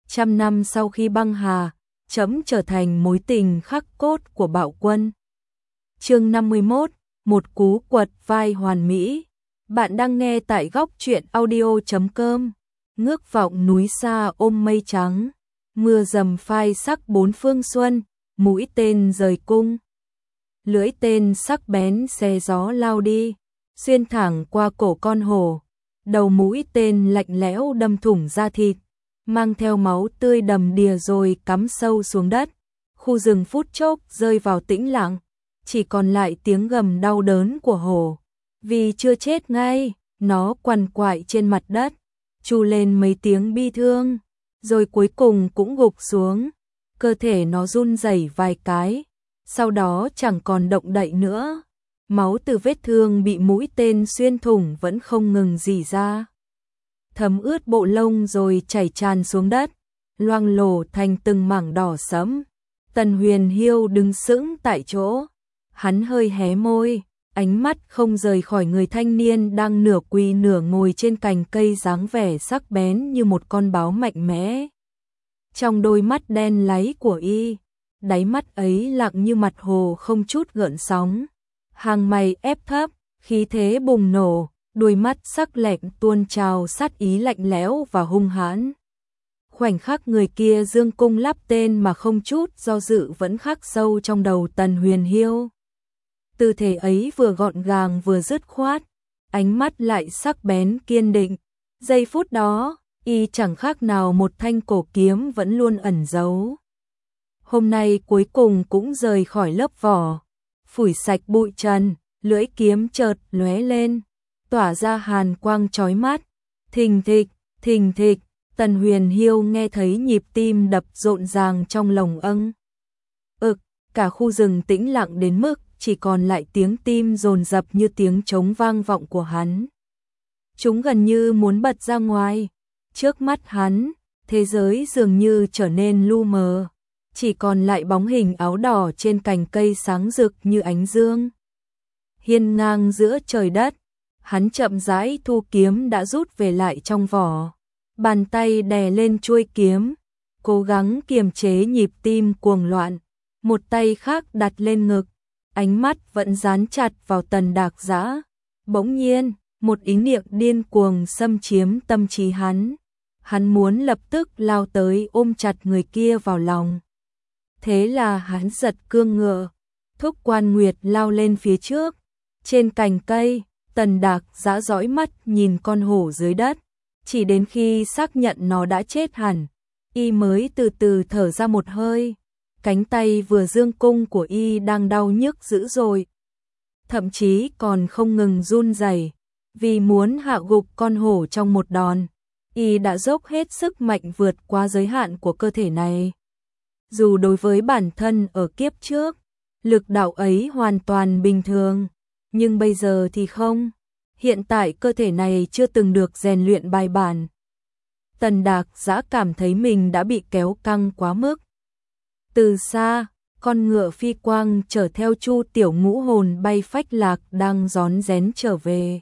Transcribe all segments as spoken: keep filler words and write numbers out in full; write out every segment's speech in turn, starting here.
Trăm năm sau khi băng hà, trẫm trở thành mối tình khắc cốt của Bạo Quân. Chương năm mươi mốt, một cú quật vai hoàn mỹ. Bạn đang nghe tại góc truyện audio chấm com. Ngước vọng núi xa ôm mây trắng, mưa dầm phai sắc bốn phương xuân, mũi tên rời cung. Lưỡi tên sắc bén xé gió lao đi, xuyên thẳng qua cổ con hổ. Đầu mũi tên lạnh lẽo đâm thủng da thịt, mang theo máu tươi đầm đìa rồi cắm sâu xuống đất. Khu rừng phút chốc rơi vào tĩnh lặng, chỉ còn lại tiếng gầm đau đớn của hổ. Vì chưa chết ngay, nó quằn quại trên mặt đất, tru lên mấy tiếng bi thương, rồi cuối cùng cũng gục xuống. Cơ thể nó run rẩy vài cái, sau đó chẳng còn động đậy nữa. Máu từ vết thương bị mũi tên xuyên thủng vẫn không ngừng rỉ ra, thấm ướt bộ lông rồi chảy tràn xuống đất, loang lổ thành từng mảng đỏ sẫm. Tần Huyền Hiêu đứng sững tại chỗ, hắn hơi hé môi, ánh mắt không rời khỏi người thanh niên đang nửa quỳ nửa ngồi trên cành cây, dáng vẻ sắc bén như một con báo mạnh mẽ. Trong đôi mắt đen láy của y, đáy mắt ấy lặng như mặt hồ không chút gợn sóng. Hàng mày ép thấp, khí thế bùng nổ, đôi mắt sắc lẹm tuôn trào sát ý lạnh lẽo và hung hãn. Khoảnh khắc người kia dương cung lắp tên mà không chút do dự vẫn khắc sâu trong đầu Tần Huyền Hiêu. Tư thế ấy vừa gọn gàng vừa dứt khoát, ánh mắt lại sắc bén kiên định. Giây phút đó, y chẳng khác nào một thanh cổ kiếm vẫn luôn ẩn giấu. Hôm nay cuối cùng cũng rời khỏi lớp vỏ, phủi sạch bụi trần, lưỡi kiếm chợt lóe lên, tỏa ra hàn quang chói mắt. Thình thịch, thình thịch, Tần Huyền Hiêu nghe thấy nhịp tim đập rộn ràng trong lồng âng. Ực, cả khu rừng tĩnh lặng đến mức chỉ còn lại tiếng tim dồn dập như tiếng trống vang vọng của hắn. Chúng gần như muốn bật ra ngoài. Trước mắt hắn, thế giới dường như trở nên lu mờ, chỉ còn lại bóng hình áo đỏ trên cành cây sáng rực như ánh dương. Hiên ngang giữa trời đất, hắn chậm rãi thu kiếm đã rút về lại trong vỏ. Bàn tay đè lên chuôi kiếm, cố gắng kiềm chế nhịp tim cuồng loạn. Một tay khác đặt lên ngực, ánh mắt vẫn dán chặt vào Tần Đạc Dã. Bỗng nhiên, một ý niệm điên cuồng xâm chiếm tâm trí hắn. Hắn muốn lập tức lao tới ôm chặt người kia vào lòng. Thế là hắn giật cương ngựa, thúc Quan Nguyệt lao lên phía trước. Trên cành cây, Tần Đạc Dã dõi mắt nhìn con hổ dưới đất. Chỉ đến khi xác nhận nó đã chết hẳn, y mới từ từ thở ra một hơi. Cánh tay vừa dương cung của y đang đau nhức dữ dội, thậm chí còn không ngừng run rẩy. Vì muốn hạ gục con hổ trong một đòn, y đã dốc hết sức mạnh vượt qua giới hạn của cơ thể này. Dù đối với bản thân ở kiếp trước, lực đạo ấy hoàn toàn bình thường, nhưng bây giờ thì không. Hiện tại cơ thể này chưa từng được rèn luyện bài bản. Tần Đạc Dã cảm thấy mình đã bị kéo căng quá mức. Từ xa, con ngựa phi quang chở theo Chu Tiểu Ngũ hồn bay phách lạc đang rón rén trở về.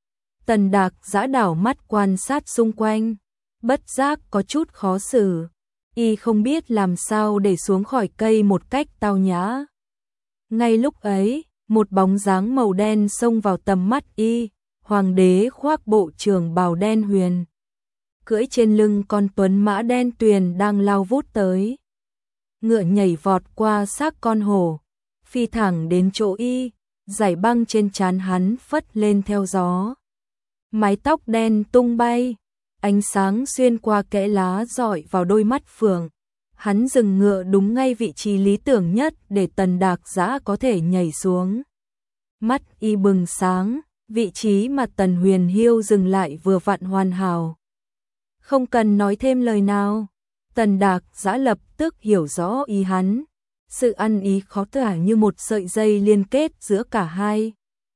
Tần Đạc Dã đảo mắt quan sát xung quanh, bất giác có chút khó xử. Y không biết làm sao để xuống khỏi cây một cách tao nhã. Ngay lúc ấy, một bóng dáng màu đen xông vào tầm mắt y. Hoàng đế khoác bộ trường bào đen huyền, cưỡi trên lưng con tuấn mã đen tuyền đang lao vút tới. Ngựa nhảy vọt qua xác con hổ, phi thẳng đến chỗ y, dải băng trên trán hắn phất lên theo gió. Mái tóc đen tung bay, ánh sáng xuyên qua kẽ lá rọi vào đôi mắt phượng. Hắn dừng ngựa đúng ngay vị trí lý tưởng nhất để Tần Đạc Dã có thể nhảy xuống. Mắt y bừng sáng, vị trí mà Tần Huyền Hiêu dừng lại vừa vặn hoàn hảo. Không cần nói thêm lời nào, Tần Đạc Dã lập tức hiểu rõ ý hắn. Sự ăn ý khó tả như một sợi dây liên kết giữa cả hai.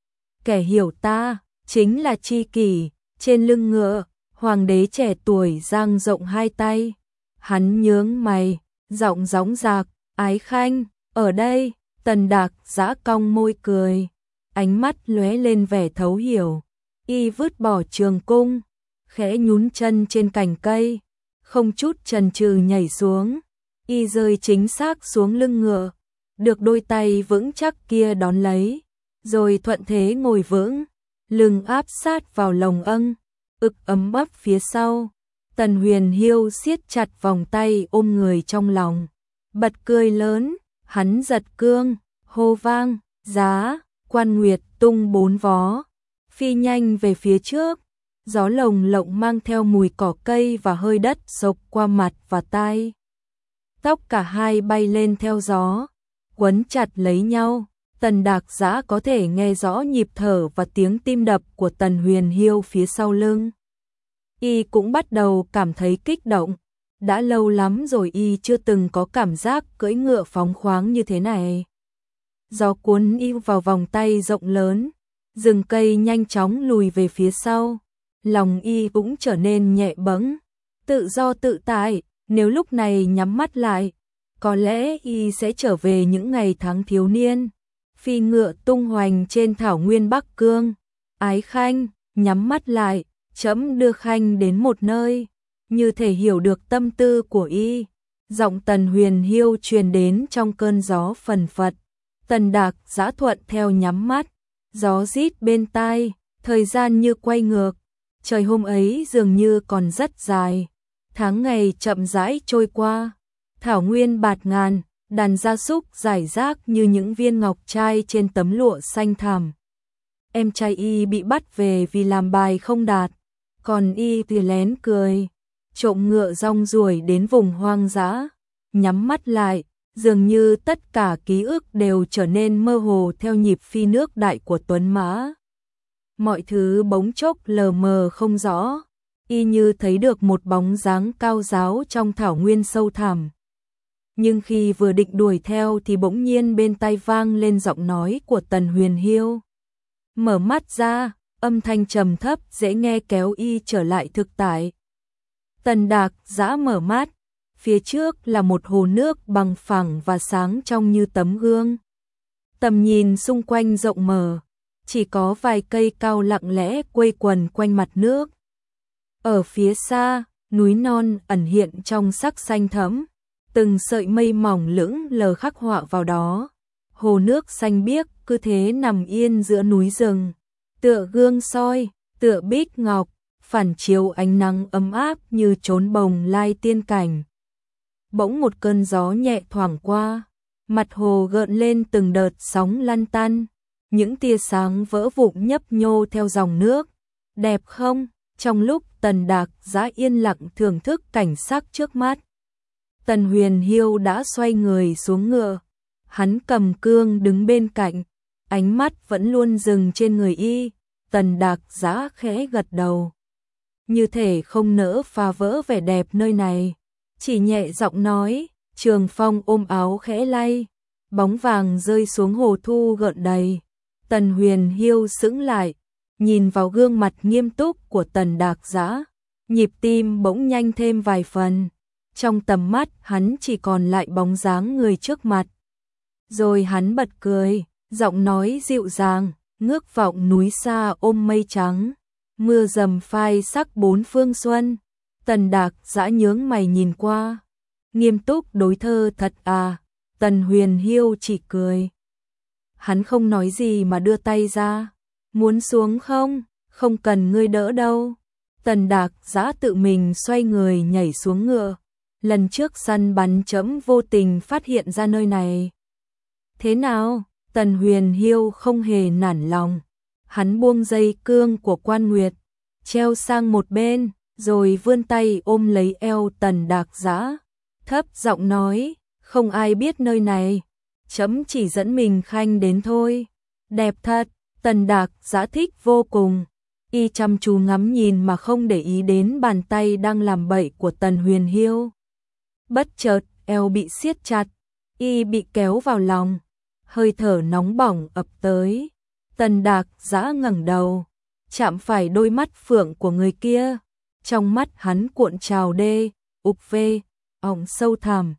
Kẻ hiểu ta, chính là tri kỷ. Trên lưng ngựa, hoàng đế trẻ tuổi dang rộng hai tay. Hắn nhướng mày, giọng gióng giạc, ái khanh, ở đây. Tần Đạc Dã cong môi cười, ánh mắt lóe lên vẻ thấu hiểu. Y vứt bỏ trường cung, khẽ nhún chân trên cành cây, không chút chần chừ nhảy xuống, y rơi chính xác xuống lưng ngựa, được đôi tay vững chắc kia đón lấy, rồi thuận thế ngồi vững, lưng áp sát vào lồng âng, ực ấm ấp phía sau. Tần Huyền Hiêu siết chặt vòng tay ôm người trong lòng, bật cười lớn, hắn giật cương, hô vang, giá, Quan Nguyệt tung bốn vó, phi nhanh về phía trước, gió lồng lộng mang theo mùi cỏ cây và hơi đất xộc qua mặt và tai. Tóc cả hai bay lên theo gió, quấn chặt lấy nhau. Tần Đạc Giã có thể nghe rõ nhịp thở và tiếng tim đập của Tần Huyền Hiêu phía sau lưng. Y cũng bắt đầu cảm thấy kích động. Đã lâu lắm rồi y chưa từng có cảm giác cưỡi ngựa phóng khoáng như thế này. Gió cuốn y vào vòng tay rộng lớn, rừng cây nhanh chóng lùi về phía sau. Lòng y cũng trở nên nhẹ bẫng, tự do tự tại. Nếu lúc này nhắm mắt lại, có lẽ y sẽ trở về những ngày tháng thiếu niên. Phi ngựa tung hoành trên thảo nguyên Bắc Cương. Ái Khanh, nhắm mắt lại, trẫm đưa Khanh đến một nơi. Như thể hiểu được tâm tư của y, giọng Tần Huyền Hiêu truyền đến trong cơn gió phần phật. Tần Đạc Giã thuận theo nhắm mắt, gió rít bên tai, thời gian như quay ngược. Trời hôm ấy dường như còn rất dài, tháng ngày chậm rãi trôi qua. Thảo nguyên bạt ngàn, đàn gia súc rải rác như những viên ngọc trai trên tấm lụa xanh thẳm. Em trai y bị bắt về vì làm bài không đạt, còn y thì lén cười, trộm ngựa rong ruổi đến vùng hoang dã, nhắm mắt lại, dường như tất cả ký ức đều trở nên mơ hồ theo nhịp phi nước đại của tuấn mã. Mọi thứ bỗng chốc lờ mờ không rõ, y như thấy được một bóng dáng cao ráo trong thảo nguyên sâu thẳm. Nhưng khi vừa định đuổi theo thì bỗng nhiên bên tai vang lên giọng nói của Tần Huyền Hiêu. Mở mắt ra, âm thanh trầm thấp dễ nghe kéo y trở lại thực tại. Tần Đạc Giã mở mắt, phía trước là một hồ nước bằng phẳng và sáng trong như tấm gương. Tầm nhìn xung quanh rộng mở, chỉ có vài cây cao lặng lẽ quây quần quanh mặt nước. Ở phía xa, núi non ẩn hiện trong sắc xanh thẫm, từng sợi mây mỏng lững lờ khắc họa vào đó. Hồ nước xanh biếc cứ thế nằm yên giữa núi rừng, tựa gương soi, tựa bích ngọc, phản chiếu ánh nắng ấm áp như chốn bồng lai tiên cảnh. Bỗng một cơn gió nhẹ thoảng qua, mặt hồ gợn lên từng đợt sóng lăn tăn, những tia sáng vỡ vụn nhấp nhô theo dòng nước. Đẹp không? Trong lúc Tần Đạc Giã yên lặng thưởng thức cảnh sắc trước mắt, Tần Huyền Hiêu đã xoay người xuống ngựa. Hắn cầm cương đứng bên cạnh, ánh mắt vẫn luôn dừng trên người y. Tần Đạc Giã khẽ gật đầu, như thể không nỡ phá vỡ vẻ đẹp nơi này, chỉ nhẹ giọng nói. Trường phong ôm áo khẽ lay, bóng vàng rơi xuống hồ thu gợn đầy. Tần Huyền Hiêu sững lại, nhìn vào gương mặt nghiêm túc của Tần Đạc Giã, nhịp tim bỗng nhanh thêm vài phần. Trong tầm mắt hắn chỉ còn lại bóng dáng người trước mặt. Rồi hắn bật cười, giọng nói dịu dàng, ngước vọng núi xa ôm mây trắng, mưa rầm phai sắc bốn phương xuân. Tần Đạc Giã nhướng mày nhìn qua, nghiêm túc đối thơ thật à? Tần Huyền Hiêu chỉ cười. Hắn không nói gì mà đưa tay ra, muốn xuống không? Không cần ngươi đỡ đâu. Tần Đạc Giã tự mình xoay người nhảy xuống ngựa. Lần trước săn bắn trẫm vô tình phát hiện ra nơi này. Thế nào? Tần Huyền Hiêu không hề nản lòng. Hắn buông dây cương của Quan Nguyệt, treo sang một bên, rồi vươn tay ôm lấy eo Tần Đạc Giã, thấp giọng nói, không ai biết nơi này, trẫm chỉ dẫn mình Khanh đến thôi. Đẹp thật. Tần Đạc Giã thích vô cùng. Y chăm chú ngắm nhìn mà không để ý đến bàn tay đang làm bậy của Tần Huyền Hiêu. Bất chợt, eo bị siết chặt, y bị kéo vào lòng, hơi thở nóng bỏng ập tới. Tần Đạc Giã ngẩng đầu, chạm phải đôi mắt phượng của người kia, trong mắt hắn cuộn trào đê, ục vê, ỏng sâu thẳm.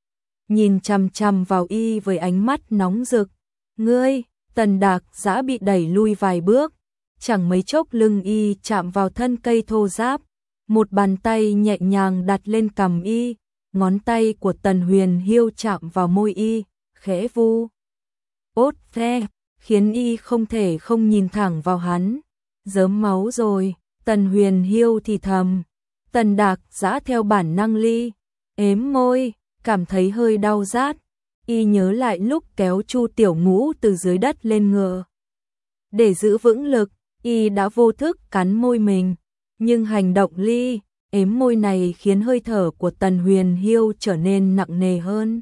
Nhìn chằm chằm vào y với ánh mắt nóng rực. Ngươi! Tần Đạc Giã bị đẩy lui vài bước, chẳng mấy chốc lưng y chạm vào thân cây thô ráp, một bàn tay nhẹ nhàng đặt lên cằm y, ngón tay của Tần Huyền Hiêu chạm vào môi y, khẽ vu ốt ve, khiến y không thể không nhìn thẳng vào hắn. Rớm máu rồi, Tần Huyền Hiêu thì thầm. Tần Đạc Giã theo bản năng ly ếm môi, cảm thấy hơi đau rát. Y nhớ lại lúc kéo Chu Tiểu Ngũ từ dưới đất lên ngựa. Để giữ vững lực, y đã vô thức cắn môi mình, nhưng hành động ly ếm môi này khiến hơi thở của Tần Huyền Hiêu trở nên nặng nề hơn.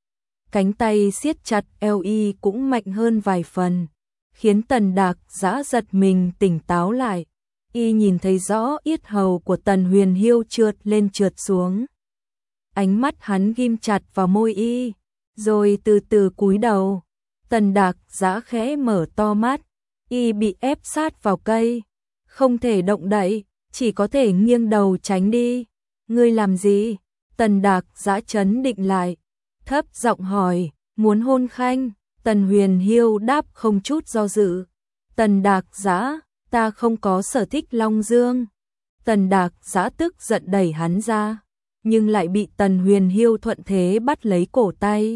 Cánh tay siết chặt eo y cũng mạnh hơn vài phần, khiến Tần Đạc Giã giật mình tỉnh táo lại. Y nhìn thấy rõ yết hầu của Tần Huyền Hiêu trượt lên trượt xuống. Ánh mắt hắn ghim chặt vào môi y, rồi từ từ cúi đầu. Tần Đạc Giã khẽ mở to mắt, y bị ép sát vào cây, không thể động đậy, chỉ có thể nghiêng đầu tránh đi. Ngươi làm gì? Tần Đạc Giã trấn định lại, thấp giọng hỏi, muốn hôn Khanh? Tần Huyền Hiêu đáp không chút do dự. Tần Đạc Giã, ta không có sở thích Long Dương. Tần Đạc Giã tức giận đẩy hắn ra, nhưng lại bị Tần Huyền Hiêu thuận thế bắt lấy cổ tay.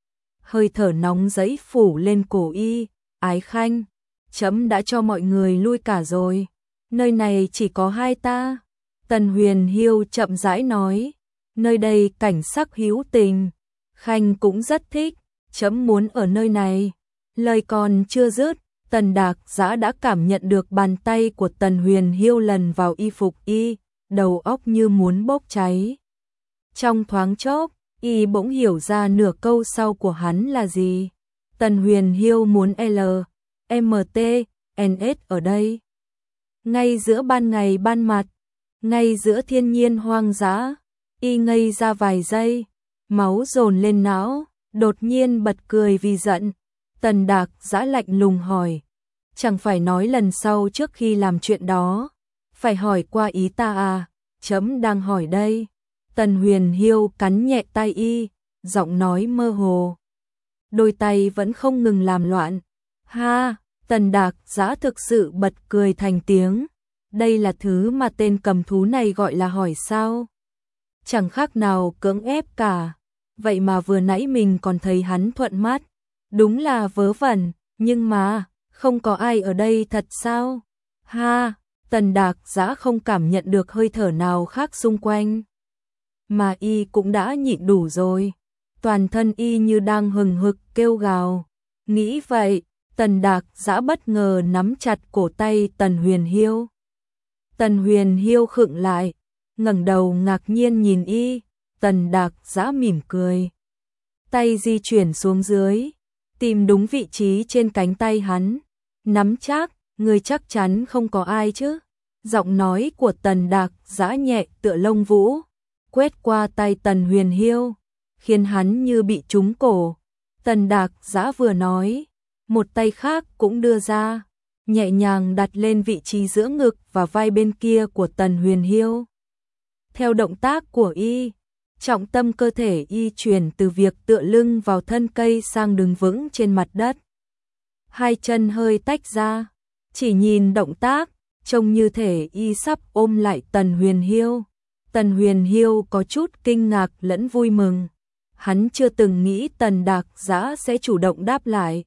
Hơi thở nóng giấy phủ lên cổ y. Ái Khanh, chấm đã cho mọi người lui cả rồi, nơi này chỉ có hai ta. Tần Huyền Hiêu chậm rãi nói, nơi đây cảnh sắc hữu tình, Khanh cũng rất thích, chấm muốn ở nơi này. Lời còn chưa dứt, Tần Đạc Giã đã cảm nhận được bàn tay của Tần Huyền Hiêu lần vào y phục y, đầu óc như muốn bốc cháy. Trong thoáng chốc, y bỗng hiểu ra nửa câu sau của hắn là gì. Tần Huyền Hiêu muốn L, M T, N S ở đây. Ngay giữa ban ngày ban mặt, ngay giữa thiên nhiên hoang dã, y ngây ra vài giây, máu dồn lên não, đột nhiên bật cười vì giận. Tần Đạc Giã lạnh lùng hỏi, chẳng phải nói lần sau trước khi làm chuyện đó, phải hỏi qua ý ta à, chấm đang hỏi đây. Tần Huyền Hiêu cắn nhẹ tay y, giọng nói mơ hồ. Đôi tay vẫn không ngừng làm loạn. Ha, Tần Đạc Giã thực sự bật cười thành tiếng. Đây là thứ mà tên cầm thú này gọi là hỏi sao? Chẳng khác nào cưỡng ép cả. Vậy mà vừa nãy mình còn thấy hắn thuận mắt. Đúng là vớ vẩn, nhưng mà, không có ai ở đây thật sao? Ha, Tần Đạc Giã không cảm nhận được hơi thở nào khác xung quanh. Mà y cũng đã nhịn đủ rồi. Toàn thân y như đang hừng hực kêu gào. Nghĩ vậy, Tần Đạc Giã bất ngờ nắm chặt cổ tay Tần Huyền Hiêu. Tần Huyền Hiêu khựng lại, ngẩng đầu ngạc nhiên nhìn y. Tần Đạc Giã mỉm cười, tay di chuyển xuống dưới, tìm đúng vị trí trên cánh tay hắn. Nắm chắc, người chắc chắn không có ai chứ? Giọng nói của Tần Đạc Giã nhẹ tựa lông vũ, quét qua tay Tần Huyền Hiêu, khiến hắn như bị trúng cổ. Tần Đạc Giã vừa nói, một tay khác cũng đưa ra, nhẹ nhàng đặt lên vị trí giữa ngực và vai bên kia của Tần Huyền Hiêu. Theo động tác của y, trọng tâm cơ thể y chuyển từ việc tựa lưng vào thân cây sang đứng vững trên mặt đất. Hai chân hơi tách ra, chỉ nhìn động tác, trông như thể y sắp ôm lại Tần Huyền Hiêu. Tần Huyền Hiêu có chút kinh ngạc lẫn vui mừng. Hắn chưa từng nghĩ Tần Đạc Giã sẽ chủ động đáp lại.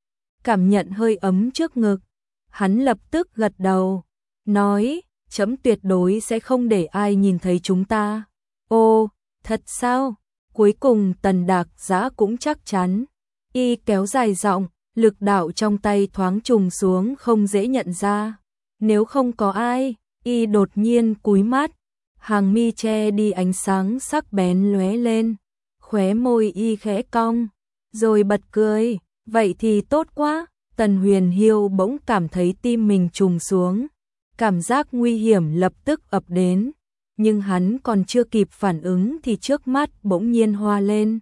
Cảm nhận hơi ấm trước ngực, hắn lập tức gật đầu, nói, chấm tuyệt đối sẽ không để ai nhìn thấy chúng ta. Ô, thật sao? Cuối cùng Tần Đạc Giã cũng chắc chắn. Y kéo dài giọng, lực đạo trong tay thoáng trùng xuống không dễ nhận ra. Nếu không có ai, y đột nhiên cúi mắt, hàng mi che đi ánh sáng sắc bén lóe lên, khóe môi y khẽ cong, rồi bật cười. Vậy thì tốt quá. Tần Huyền Hiêu bỗng cảm thấy tim mình trùng xuống, cảm giác nguy hiểm lập tức ập đến, nhưng hắn còn chưa kịp phản ứng thì trước mắt bỗng nhiên hoa lên.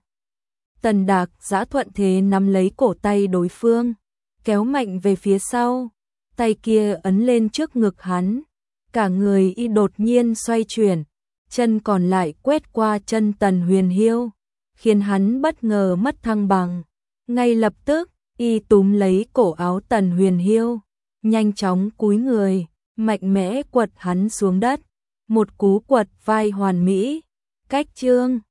Tần Đạc Giã thuận thế nắm lấy cổ tay đối phương, kéo mạnh về phía sau, tay kia ấn lên trước ngực hắn, cả người y đột nhiên xoay chuyển, chân còn lại quét qua chân Tần Huyền Hiêu, khiến hắn bất ngờ mất thăng bằng. Ngay lập tức, y túm lấy cổ áo Tần Huyền Hiêu, nhanh chóng cúi người, mạnh mẽ quật hắn xuống đất. một cú quật vai hoàn mỹ. Cách chương